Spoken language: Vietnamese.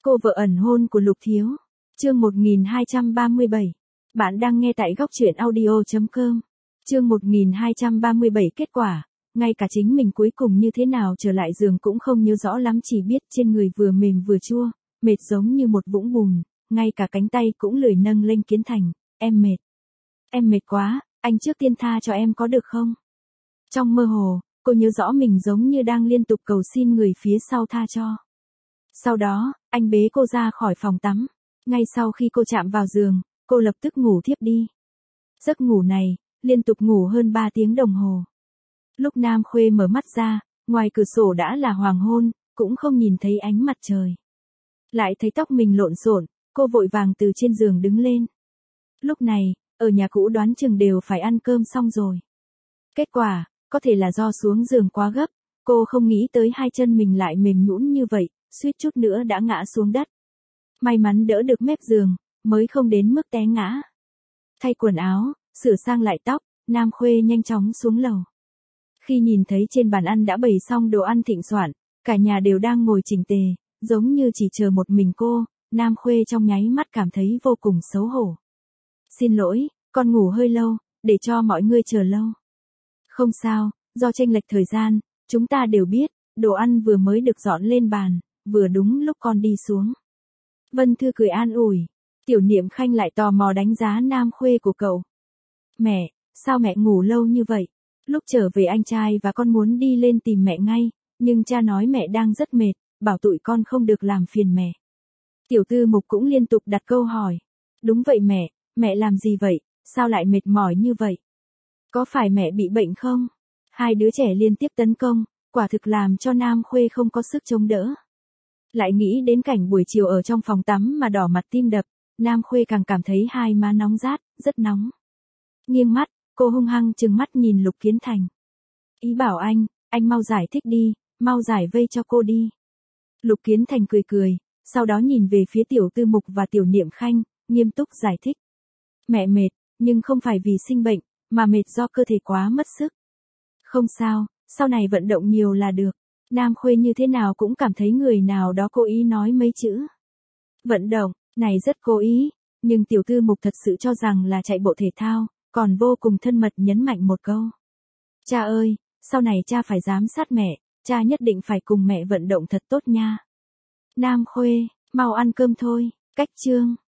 Cô vợ ẩn hôn của Lục Thiếu. Chương 1237. Bạn đang nghe tại góc truyện audio.com. Chương 1237 kết quả. Ngay cả chính mình cuối cùng như thế nào trở lại giường cũng không nhớ rõ lắm, chỉ biết trên người vừa mềm vừa chua, mệt giống như một vũng bùn, ngay cả cánh tay cũng lười nâng lên. Kiến Thành, em mệt. Em mệt quá, anh trước tiên tha cho em có được không? Trong mơ hồ, cô nhớ rõ mình giống như đang liên tục cầu xin người phía sau tha cho. Sau đó, anh bế cô ra khỏi phòng tắm. Ngay sau khi cô chạm vào giường, cô lập tức ngủ thiếp đi. Giấc ngủ này, liên tục ngủ hơn 3 tiếng đồng hồ. Lúc Nam Khuê mở mắt ra, ngoài cửa sổ đã là hoàng hôn, cũng không nhìn thấy ánh mặt trời. Lại thấy tóc mình lộn xộn, cô vội vàng từ trên giường đứng lên. Lúc này, ở nhà cũ đoán chừng đều phải ăn cơm xong rồi. Kết quả, có thể là do xuống giường quá gấp, cô không nghĩ tới hai chân mình lại mềm nhũn như vậy, suýt chút nữa đã ngã xuống đất. May mắn đỡ được mép giường, mới không đến mức té ngã. Thay quần áo, sửa sang lại tóc, Nam Khuê nhanh chóng xuống lầu. Khi nhìn thấy trên bàn ăn đã bày xong đồ ăn thịnh soạn, cả nhà đều đang ngồi chỉnh tề, giống như chỉ chờ một mình cô, Nam Khuê trong nháy mắt cảm thấy vô cùng xấu hổ. Xin lỗi, con ngủ hơi lâu, để cho mọi người chờ lâu. Không sao, do chênh lệch thời gian, chúng ta đều biết, đồ ăn vừa mới được dọn lên bàn, vừa đúng lúc con đi xuống. Vân Thư cười an ủi. Tiểu Niệm Khanh lại tò mò đánh giá Nam Khuê của cậu. Mẹ, sao mẹ ngủ lâu như vậy? Lúc trở về anh trai và con muốn đi lên tìm mẹ ngay, nhưng cha nói mẹ đang rất mệt, bảo tụi con không được làm phiền mẹ. Tiểu Tư Mục cũng liên tục đặt câu hỏi. Đúng vậy mẹ làm gì vậy, sao lại mệt mỏi như vậy? Có phải mẹ bị bệnh không? Hai đứa trẻ liên tiếp tấn công, quả thực làm cho Nam Khuê không có sức chống đỡ. Lại nghĩ đến cảnh buổi chiều ở trong phòng tắm mà đỏ mặt tim đập, Nam Khuê càng cảm thấy hai má nóng rát, rất nóng. Nghiêng mắt, cô hung hăng trừng mắt nhìn Lục Kiến Thành. Ý bảo anh mau giải thích đi, mau giải vây cho cô đi. Lục Kiến Thành cười cười, sau đó nhìn về phía Tiểu Tư Mục và Tiểu Niệm Khanh, nghiêm túc giải thích. Mẹ mệt, nhưng không phải vì sinh bệnh, mà mệt do cơ thể quá mất sức. Không sao, sau này vận động nhiều là được. Nam Khuê như thế nào cũng cảm thấy người nào đó cố ý nói mấy chữ. Vận động, này rất cố ý, nhưng Tiểu Tư Mục thật sự cho rằng là chạy bộ thể thao, còn vô cùng thân mật nhấn mạnh một câu. Cha ơi, sau này cha phải giám sát mẹ, cha nhất định phải cùng mẹ vận động thật tốt nha. Nam Khuê, mau ăn cơm thôi, cách chương.